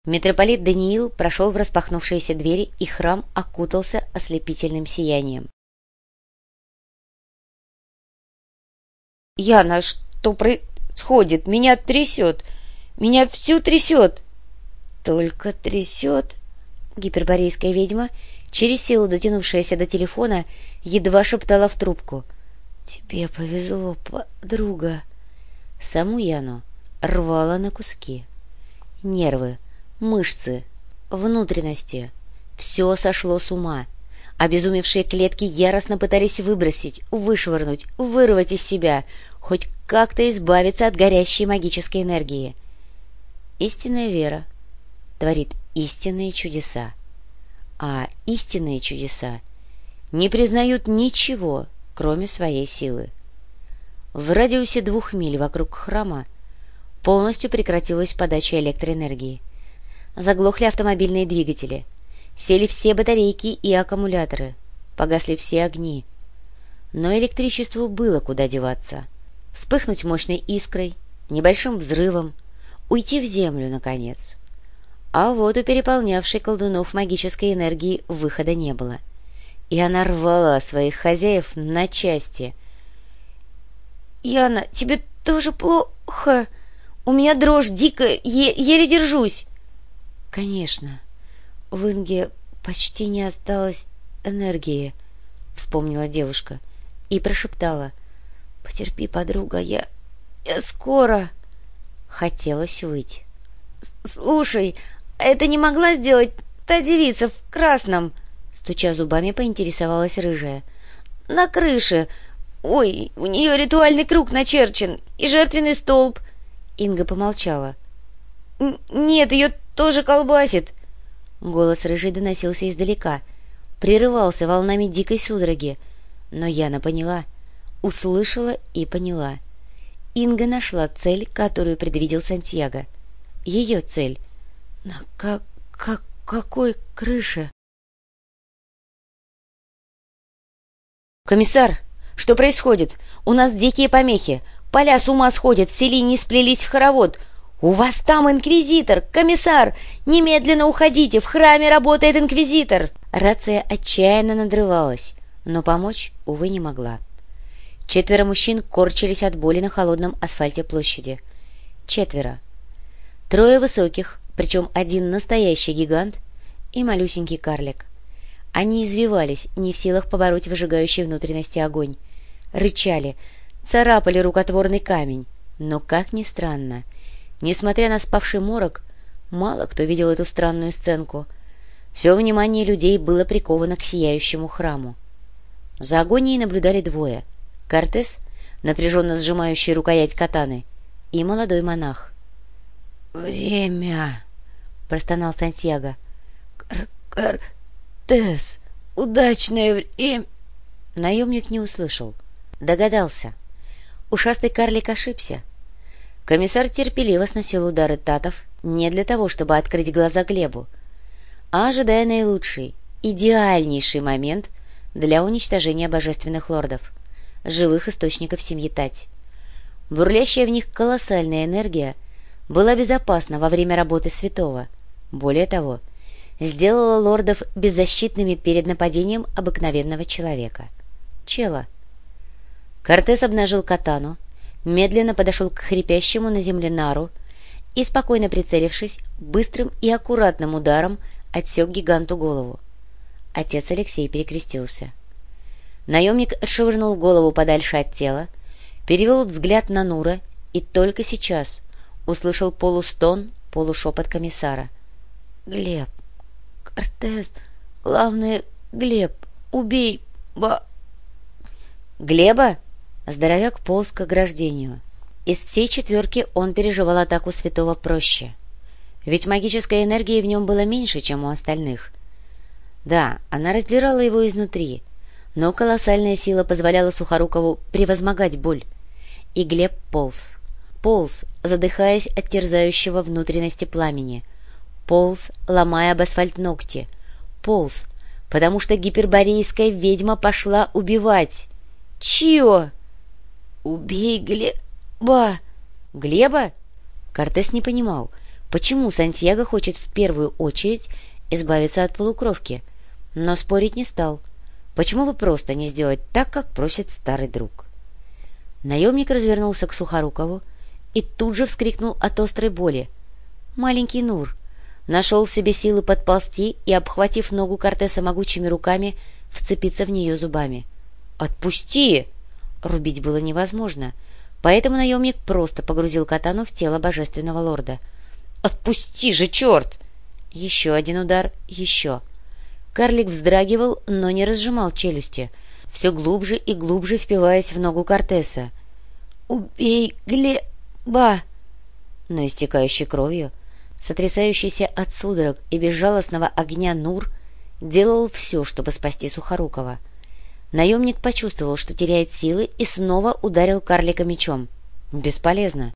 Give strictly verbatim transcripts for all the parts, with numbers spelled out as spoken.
Митрополит Даниил прошел в распахнувшиеся двери, и храм окутался ослепительным сиянием. «Яна, что происходит? Меня трясет! Меня всю трясет!» «Только трясет?» Гиперборейская ведьма, через силу дотянувшаяся до телефона, едва шептала в трубку. «Тебе повезло, подруга». Саму Яну рвало на куски. Нервы, мышцы, внутренности — все сошло с ума. Обезумевшие клетки яростно пытались выбросить, вышвырнуть, вырвать из себя, хоть как-то избавиться от горящей магической энергии. Истинная вера творит истинные чудеса, а истинные чудеса не признают ничего, кроме своей силы. В радиусе двух миль вокруг храма полностью прекратилась подача электроэнергии. Заглохли автомобильные двигатели, сели все батарейки и аккумуляторы, погасли все огни. Но электричеству было куда деваться. Вспыхнуть мощной искрой, небольшим взрывом, уйти в землю, наконец. А вот у переполнявшей колдунов магической энергии выхода не было, и она рвала своих хозяев на части. «Яна, тебе тоже плохо? У меня дрожь дикая, е- еле держусь!» «Конечно, в Инге почти не осталось энергии», — вспомнила девушка и прошептала. «Потерпи, подруга, я... я скоро...» Хотелось выть. «Слушай, это не могла сделать та девица в красном?» Стуча зубами, поинтересовалась рыжая. «На крыше. Ой, у нее ритуальный круг начерчен и жертвенный столб». Инга помолчала. «Нет, ее тоже колбасит». Голос рыжей доносился издалека, прерывался волнами дикой судороги. Но Яна поняла, услышала и поняла. Инга нашла цель, которую предвидел Сантьяго. Ее цель. На как, как, какой крыше? «Комиссар, что происходит? У нас дикие помехи. Поля с ума сходят, в селении сплелись в хоровод. У вас там инквизитор! Комиссар, немедленно уходите, в храме работает инквизитор!» Рация отчаянно надрывалась, но помочь, увы, не могла. Четверо мужчин корчились от боли на холодном асфальте площади. Четверо. Трое высоких, причем один настоящий гигант и малюсенький карлик. Они извивались, не в силах побороть выжигающий внутренности огонь. Рычали, царапали рукотворный камень. Но, как ни странно, несмотря на спавший морок, мало кто видел эту странную сценку. Все внимание людей было приковано к сияющему храму. За агонией наблюдали двое — Кортес, напряженно сжимающий рукоять катаны, и молодой монах. «Время!» — простонал Сантьяго. «Кортес! Удачное время!» Наемник не услышал. Догадался. Ушастый карлик ошибся. Комиссар терпеливо сносил удары татов не для того, чтобы открыть глаза Глебу, а ожидая наилучший, идеальнейший момент для уничтожения божественных лордов, живых источников семьи Тать. Бурлящая в них колоссальная энергия была безопасна во время работы святого. Более того, сделала лордов беззащитными перед нападением обыкновенного человека. Чела. Кортес обнажил катану, медленно подошел к хрипящему на земле нару и, спокойно прицелившись, быстрым и аккуратным ударом отсек гиганту голову. Отец Алексей перекрестился. Наемник отшвырнул голову подальше от тела, перевел взгляд на Нура и только сейчас услышал полустон, полушепот комиссара. «Глеб! Кортес! Главное, Глеб! Убей! Ба...» «Глеба?» Здоровяк полз к ограждению. Из всей четверки он переживал атаку святого проще. Ведь магической энергии в нем было меньше, чем у остальных. Да, она раздирала его изнутри, но колоссальная сила позволяла Сухорукову превозмогать боль. И Глеб полз. Полз, задыхаясь от терзающего внутренности пламени. Полз, ломая об асфальт ногти. Полз, потому что гиперборейская ведьма пошла убивать. «Чио!» «Убей Глеба!» «Глеба?» Кортес не понимал, почему Сантьяго хочет в первую очередь избавиться от полукровки, но спорить не стал. Почему бы просто не сделать так, как просит старый друг? Наемник развернулся к Сухорукову и тут же вскрикнул от острой боли. Маленький Нур нашел в себе силы подползти и, обхватив ногу Кортеса могучими руками, вцепиться в нее зубами. «Отпусти!» Рубить было невозможно, поэтому наемник просто погрузил катану в тело божественного лорда. «Отпусти же, черт!» Еще один удар, еще. Карлик вздрагивал, но не разжимал челюсти, все глубже и глубже впиваясь в ногу Кортеса. «Убей Глеба!» Но истекающий кровью, сотрясающийся от судорог и безжалостного огня Нур делал все, чтобы спасти Сухорукова. Наемник почувствовал, что теряет силы, и снова ударил карлика мечом. Бесполезно.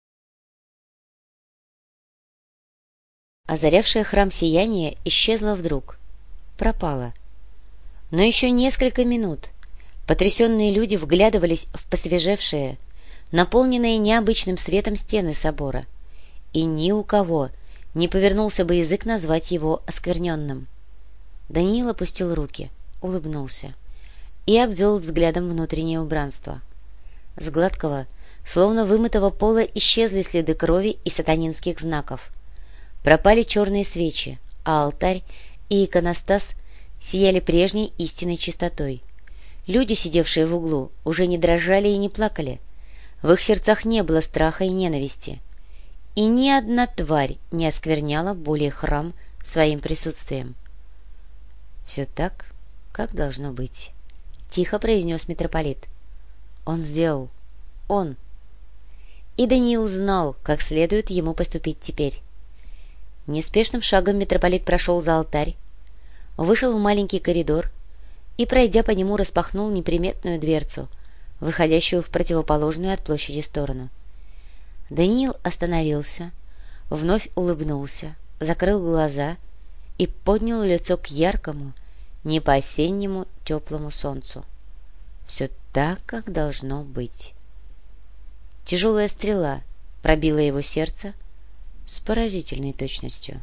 Озарявшее храм сияние исчезло вдруг. Пропало. Но еще несколько минут потрясенные люди вглядывались в посвежевшие, наполненные необычным светом стены собора, и ни у кого не повернулся бы язык назвать его оскверненным. Даниил опустил руки, улыбнулся и обвел взглядом внутреннее убранство. С гладкого, словно вымытого пола исчезли следы крови и сатанинских знаков. Пропали черные свечи, а алтарь и иконостас сияли прежней истинной чистотой. Люди, сидевшие в углу, уже не дрожали и не плакали. В их сердцах не было страха и ненависти. И ни одна тварь не оскверняла более храм своим присутствием. «Все так, как должно быть», — тихо произнес митрополит. «Он сделал. Он». И Даниил знал, как следует ему поступить теперь. Неспешным шагом митрополит прошел за алтарь, вышел в маленький коридор и, пройдя по нему, распахнул неприметную дверцу, выходящую в противоположную от площади сторону. Даниил остановился, вновь улыбнулся, закрыл глаза и поднял лицо к яркому, не по-осеннему теплому солнцу. Все так, как должно быть. Тяжелая стрела пробила его сердце с поразительной точностью.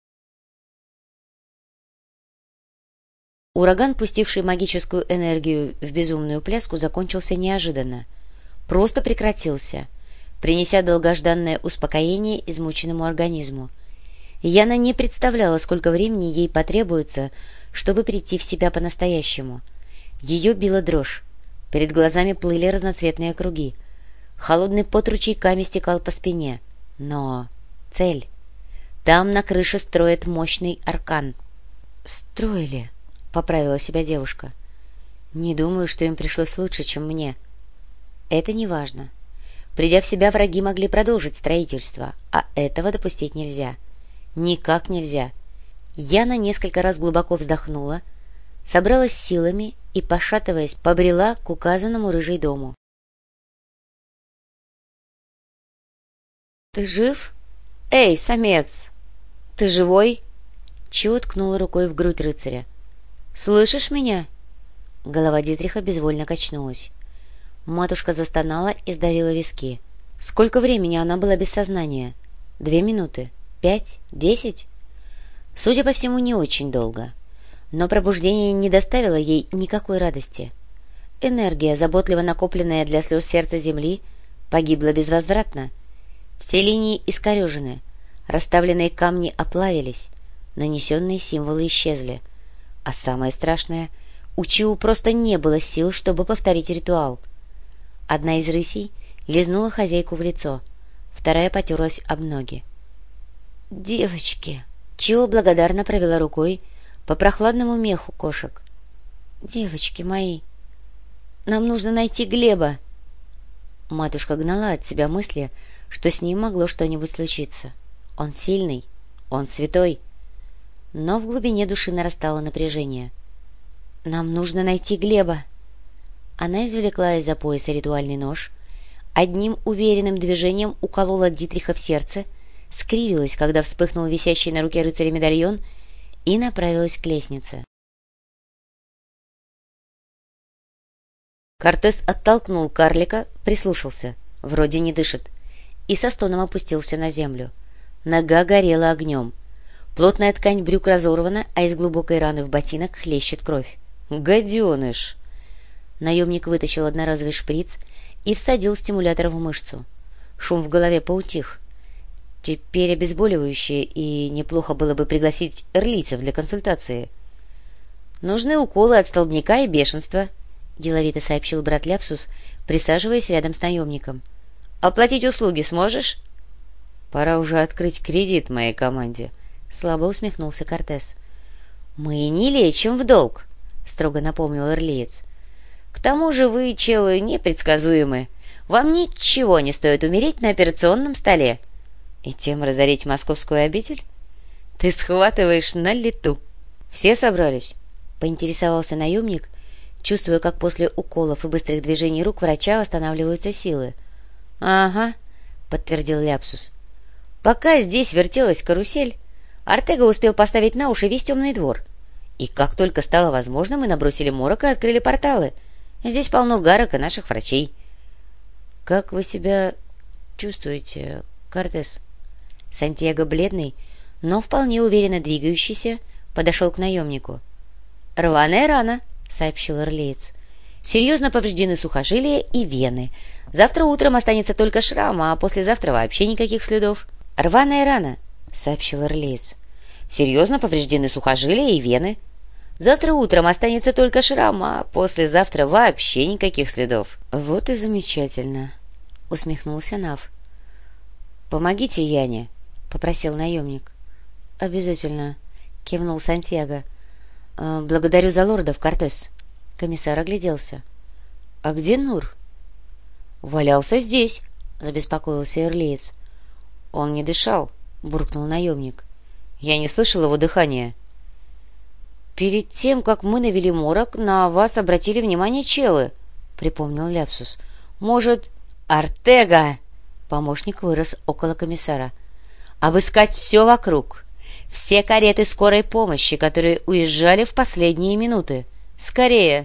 Ураган, пустивший магическую энергию в безумную пляску, закончился неожиданно. Просто прекратился, принеся долгожданное успокоение измученному организму. Яна не представляла, сколько времени ей потребуется, чтобы прийти в себя по-настоящему. Ее била дрожь, перед глазами плыли разноцветные круги, холодный пот ручейками стекал по спине. Но цель. Там на крыше строят мощный аркан. «Строили», — поправила себя девушка. «Не думаю, что им пришлось лучше, чем мне». Это не важно. Придя в себя, враги могли продолжить строительство, а этого допустить нельзя. Никак нельзя. Яна несколько раз глубоко вздохнула, собралась силами и, пошатываясь, побрела к указанному рыжей дому. «Ты жив? Эй, самец! Ты живой?» Чио ткнула рукой в грудь рыцаря. «Слышишь меня?» Голова Дитриха безвольно качнулась. Матушка застонала и сдавила виски. Сколько времени она была без сознания? Две минуты? Пять? Десять? Судя по всему, не очень долго. Но пробуждение не доставило ей никакой радости. Энергия, заботливо накопленная для слез сердца земли, погибла безвозвратно. Все линии искорежены, расставленные камни оплавились, нанесенные символы исчезли. А самое страшное, у Чиу просто не было сил, чтобы повторить ритуал. Одна из рысей лизнула хозяйку в лицо, вторая потерлась об ноги. «Девочки!» Чио благодарно провела рукой по прохладному меху кошек. «Девочки мои, нам нужно найти Глеба!» Матушка гнала от себя мысли, что с ним могло что-нибудь случиться. Он сильный, он святой. Но в глубине души нарастало напряжение. «Нам нужно найти Глеба!» Она извлекла из-за пояса ритуальный нож, одним уверенным движением уколола Дитриха в сердце, скривилась, когда вспыхнул висящий на руке рыцаря медальон, и направилась к лестнице. Кортес оттолкнул карлика, прислушался, вроде не дышит, и со стоном опустился на землю. Нога горела огнем. Плотная ткань брюк разорвана, а из глубокой раны в ботинок хлещет кровь. «Гаденыш!» Наемник вытащил одноразовый шприц и всадил стимулятор в мышцу. Шум в голове поутих. Теперь обезболивающее, и неплохо было бы пригласить эрлийцев для консультации. «Нужны уколы от столбняка и бешенства», — деловито сообщил брат Ляпсус, присаживаясь рядом с наемником. «Оплатить услуги сможешь?» «Пора уже открыть кредит моей команде», — слабо усмехнулся Кортес. «Мы не лечим в долг», — строго напомнил эрлиец. «К тому же вы, челы, непредсказуемы. Вам ничего не стоит умереть на операционном столе. И тем разорить московскую обитель? Ты схватываешь на лету». «Все собрались?» — поинтересовался наемник, чувствуя, как после уколов и быстрых движений рук врача восстанавливаются силы. «Ага», — подтвердил Ляпсус. «Пока здесь вертелась карусель, Артега успел поставить на уши весь темный двор. И как только стало возможно, мы набросили морок и открыли порталы. Здесь полно гарок и наших врачей». «Как вы себя чувствуете, Кортес?» Сантьяго, бледный, но вполне уверенно двигающийся, подошел к наемнику. «Рваная рана», — сообщил эрлиец. «Серьезно повреждены сухожилия и вены. Завтра утром останется только шрам, а послезавтра вообще никаких следов». «Рваная рана», — сообщил эрлиец. «Серьезно повреждены сухожилия и вены. Завтра утром останется только шрам, а послезавтра вообще никаких следов». «Вот и замечательно», — усмехнулся Нав. «Помогите Яне», — попросил наемник. «Обязательно», — кивнул Сантьяго. «Благодарю за лордов, Кортес». Комиссар огляделся. «А где Нур?» «Валялся здесь», — забеспокоился эрлиец. «Он не дышал», — буркнул наемник. «Я не слышал его дыхания». «Перед тем, как мы навели морок, на вас обратили внимание челы», — припомнил Ляпсус. «Может...» «Артега!» — помощник вырос около комиссара. «Обыскать все вокруг. Все кареты скорой помощи, которые уезжали в последние минуты. Скорее!»